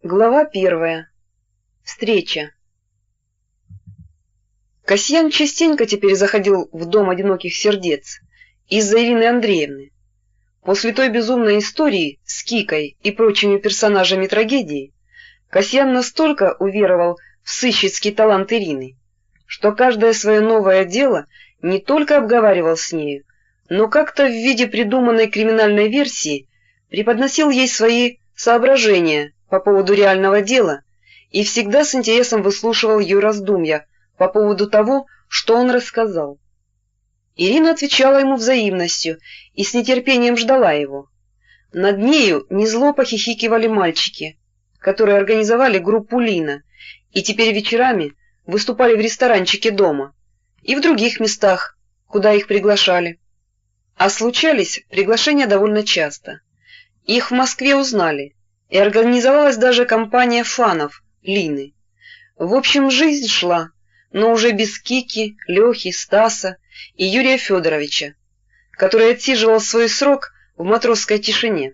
Глава 1. Встреча. Касьян частенько теперь заходил в дом одиноких сердец из-за Ирины Андреевны. После той безумной истории с Кикой и прочими персонажами трагедии Касьян настолько уверовал в сыщицкий талант Ирины, что каждое свое новое дело не только обговаривал с нею, но как-то в виде придуманной криминальной версии преподносил ей свои соображения по поводу реального дела и всегда с интересом выслушивал ее раздумья по поводу того, что он рассказал. Ирина отвечала ему взаимностью и с нетерпением ждала его. Над нею незло похихикивали мальчики, которые организовали группу Лина и теперь вечерами выступали в ресторанчике дома и в других местах, куда их приглашали. А случались приглашения довольно часто. Их в Москве узнали, и организовалась даже компания фанов Лины. В общем, жизнь шла, но уже без Кики, Лехи, Стаса и Юрия Федоровича, который отсиживал свой срок в матросской тишине.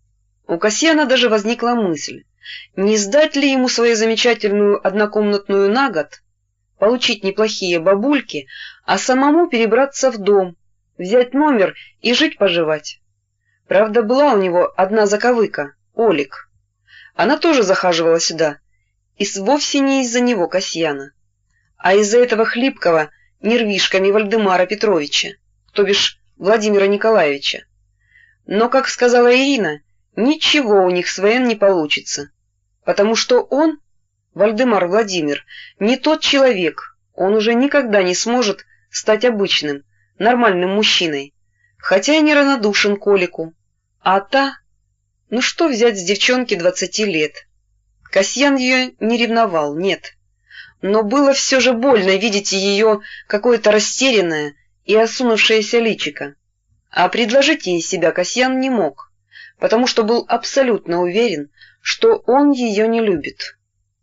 У Касьяна даже возникла мысль, не сдать ли ему свою замечательную однокомнатную на год, получить неплохие бабульки, а самому перебраться в дом, взять номер и жить-поживать. Правда, была у него одна заковыка — Олик. Она тоже захаживала сюда, и вовсе не из-за него, Касьяна, а из-за этого хлипкого нервишками Вальдемара Петровича, то бишь Владимира Николаевича. Но, как сказала Ирина, ничего у них с ВН не получится, потому что он, Вальдемар Владимир, не тот человек, он уже никогда не сможет стать обычным, нормальным мужчиной, хотя и неравнодушен к Олику. А та... Ну что взять с девчонки 20 лет? Касьян ее не ревновал, нет. Но было все же больно видеть ее какое-то растерянное и осунувшееся личико. А предложить ей себя Касьян не мог, потому что был абсолютно уверен, что он ее не любит.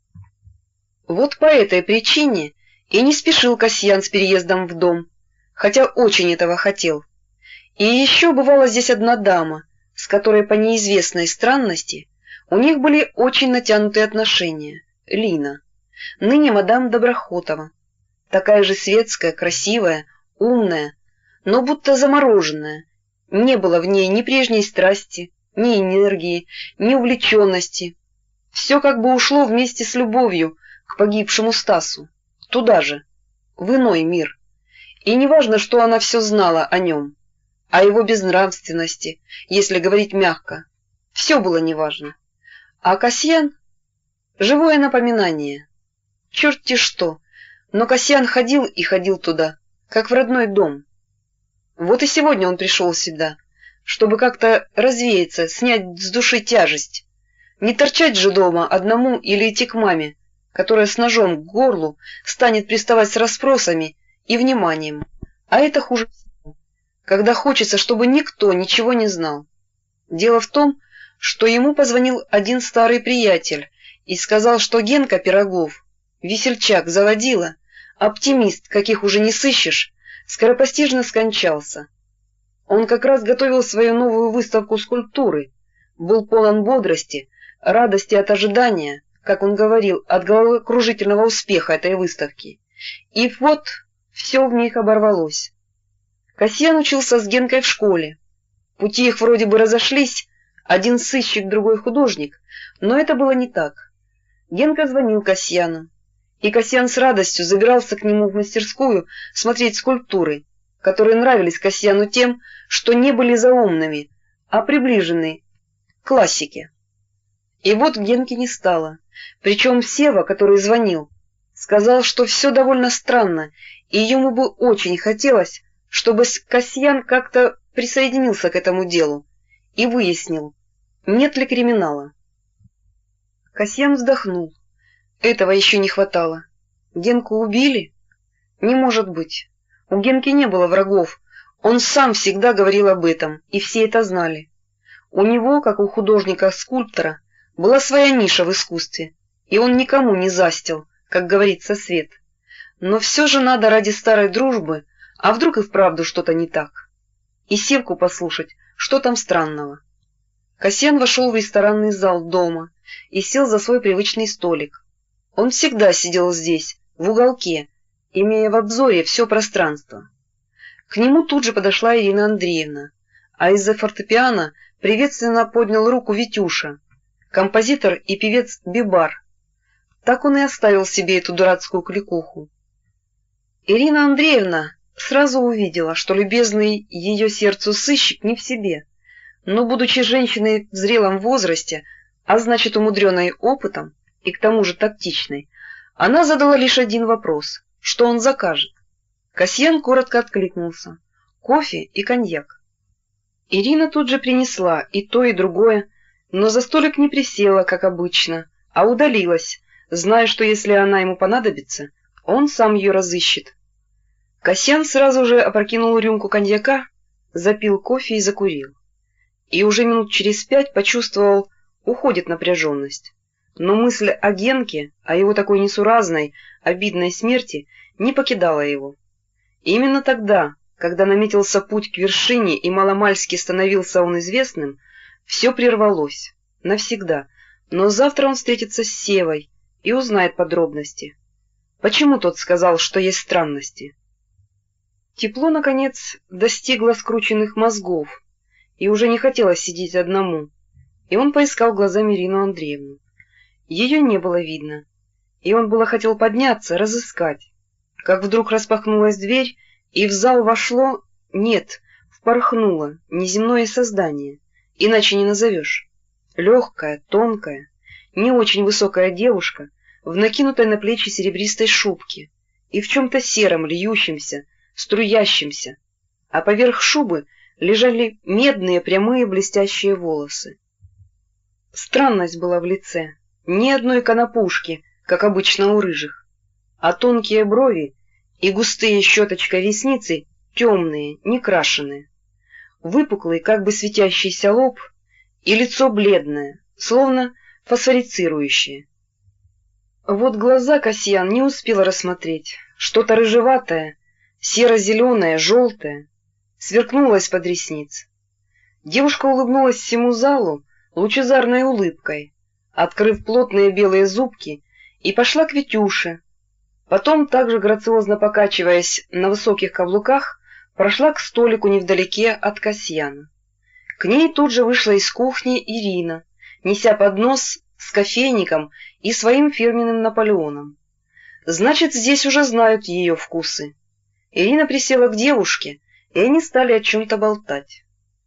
Вот по этой причине и не спешил Касьян с переездом в дом, хотя очень этого хотел. И еще бывала здесь одна дама, с которой по неизвестной странности у них были очень натянутые отношения, Лина, ныне мадам Доброхотова, такая же светская, красивая, умная, но будто замороженная, не было в ней ни прежней страсти, ни энергии, ни увлеченности, все как бы ушло вместе с любовью к погибшему Стасу, туда же, в иной мир, и неважно, что она все знала о нем, о его безнравственности, если говорить мягко. Все было неважно. А Касьян — живое напоминание. Черт-те что, но Касьян ходил и ходил туда, как в родной дом. Вот и сегодня он пришел сюда, чтобы как-то развеяться, снять с души тяжесть. Не торчать же дома одному или идти к маме, которая с ножом к горлу станет приставать с расспросами и вниманием. А это хуже всего, когда хочется, чтобы никто ничего не знал. Дело в том, что ему позвонил один старый приятель и сказал, что Генка Пирогов, весельчак, заводила, оптимист, каких уже не сыщешь, скоропостижно скончался. Он как раз готовил свою новую выставку скульптуры, был полон бодрости, радости от ожидания, как он говорил, от головокружительного успеха этой выставки. И вот все в них оборвалось. Касьян учился с Генкой в школе. Пути их вроде бы разошлись, один сыщик, другой художник, но это было не так. Генка звонил Касьяну, и Касьян с радостью забирался к нему в мастерскую смотреть скульптуры, которые нравились Касьяну тем, что не были заумными, а приближены к классике. И вот Генки не стало, причем Сева, который звонил, сказал, что все довольно странно, и ему бы очень хотелось, чтобы Касьян как-то присоединился к этому делу и выяснил, нет ли криминала. Касьян вздохнул. Этого еще не хватало. Генку убили? Не может быть. У Генки не было врагов. Он сам всегда говорил об этом, и все это знали. У него, как у художника-скульптора, была своя ниша в искусстве, и он никому не застил, как говорится, свет. Но все же надо ради старой дружбы, а вдруг и вправду что-то не так? И Севку послушать, что там странного. Касьян вошел в ресторанный зал дома и сел за свой привычный столик. Он всегда сидел здесь, в уголке, имея в обзоре все пространство. К нему тут же подошла Ирина Андреевна, а из-за фортепиано приветственно поднял руку Витюша, композитор и певец Бибар. Так он и оставил себе эту дурацкую кликуху. Ирина Андреевна сразу увидела, что любезный ее сердцу сыщик не в себе, но, будучи женщиной в зрелом возрасте, а значит умудренной опытом и к тому же тактичной, она задала лишь один вопрос: что он закажет? Касьян коротко откликнулся: кофе и коньяк. Ирина тут же принесла и то, и другое, но за столик не присела, как обычно, а удалилась, зная, что если она ему понадобится, он сам ее разыщет. Касьян сразу же опрокинул рюмку коньяка, запил кофе и закурил. И уже минут через 5 почувствовал, уходит напряженность. Но мысль о Генке, о его такой несуразной, обидной смерти, не покидала его. И именно тогда, когда наметился путь к вершине и маломальски становился он известным, все прервалось. Навсегда. Но завтра он встретится с Севой и узнает подробности. Почему тот сказал, что есть странности? Тепло, наконец, достигло скрученных мозгов, и уже не хотелось сидеть одному, и он поискал глазами Ирину Андреевну. Ее не было видно, и он было хотел подняться, разыскать, как вдруг распахнулась дверь, и в зал вошло, нет, впорхнуло неземное создание, иначе не назовешь. Легкая, тонкая, не очень высокая девушка в накинутой на плечи серебристой шубке и в чем-то сером, льющемся, струящимся, а поверх шубы лежали медные прямые блестящие волосы. Странность была в лице, ни одной конопушки, как обычно у рыжих, а тонкие брови и густые щеточкой ресницы темные, не крашеные, выпуклый, как бы светящийся лоб и лицо бледное, словно фосфорицирующее. Вот глаза Касьян не успел рассмотреть, что-то рыжеватое, серо-зеленое, желтое, сверкнуло из-под ресниц. Девушка улыбнулась всему залу лучезарной улыбкой, открыв плотные белые зубки, и пошла к Витюше. Потом, также грациозно покачиваясь на высоких каблуках, прошла к столику невдалеке от Касьяна. К ней тут же вышла из кухни Ирина, неся поднос с кофейником и своим фирменным Наполеоном. Значит, здесь уже знают ее вкусы. Ирина присела к девушке, и они стали о чем-то болтать.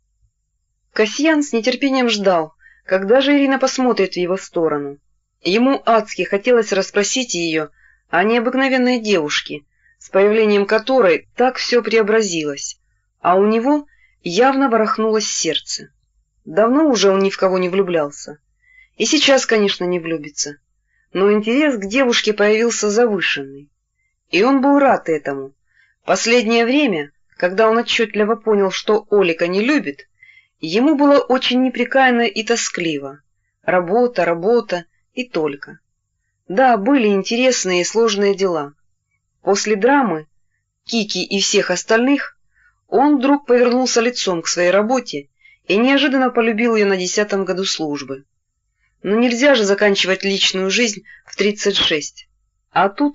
Касьян с нетерпением ждал, когда же Ирина посмотрит в его сторону. Ему адски хотелось расспросить ее о необыкновенной девушке, с появлением которой так все преобразилось, а у него явно ворохнулось сердце. Давно уже он ни в кого не влюблялся. И сейчас, конечно, не влюбится. Но интерес к девушке появился завышенный. И он был рад этому. Последнее время, когда он отчетливо понял, что Олика не любит, ему было очень непрекаянно и тоскливо. Работа, работа и только. Да, были интересные и сложные дела. После драмы, Кики и всех остальных, он вдруг повернулся лицом к своей работе и неожиданно полюбил ее на 10-м году службы. Но нельзя же заканчивать личную жизнь в 36. А тут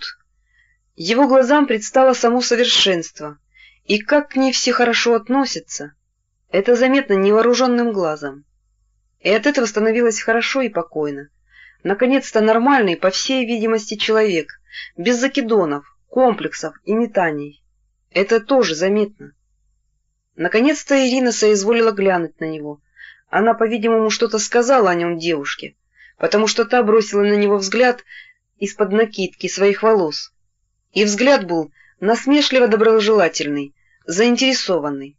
его глазам предстало само совершенство, и как к ней все хорошо относятся, это заметно невооруженным глазом. И от этого становилось хорошо и покойно. Наконец-то нормальный, по всей видимости, человек, без закидонов, комплексов и метаний. Это тоже заметно. Наконец-то Ирина соизволила глянуть на него. Она, по-видимому, что-то сказала о нем девушке, потому что та бросила на него взгляд из-под накидки своих волос. И взгляд был насмешливо-доброжелательный, заинтересованный.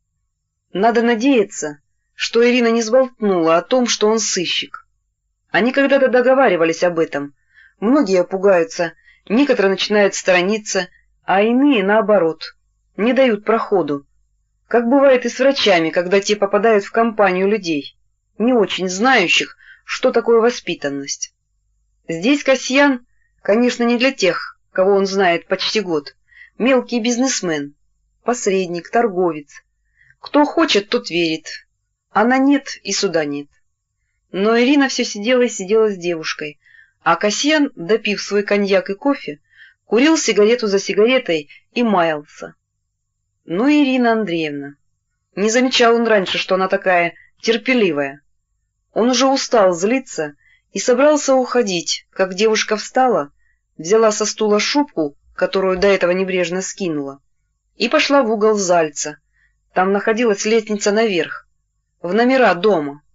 Надо надеяться, что Ирина не сболтнула о том, что он сыщик. Они когда-то договаривались об этом. Многие пугаются, некоторые начинают сторониться, а иные, наоборот, не дают проходу. Как бывает и с врачами, когда те попадают в компанию людей, не очень знающих, что такое воспитанность. Здесь Касьян, конечно, не для тех, кого он знает почти год, мелкий бизнесмен, посредник, торговец. Кто хочет, тот верит, а на нет и суда нет. Но Ирина все сидела и сидела с девушкой, а Касьян, допив свой коньяк и кофе, курил сигарету за сигаретой и маялся. Ну, Ирина Андреевна. Не замечал он раньше, что она такая терпеливая. Он уже устал злиться и собрался уходить, как девушка встала, взяла со стула шубку, которую до этого небрежно скинула, и пошла в угол Зальца. Там находилась лестница наверх, в номера дома.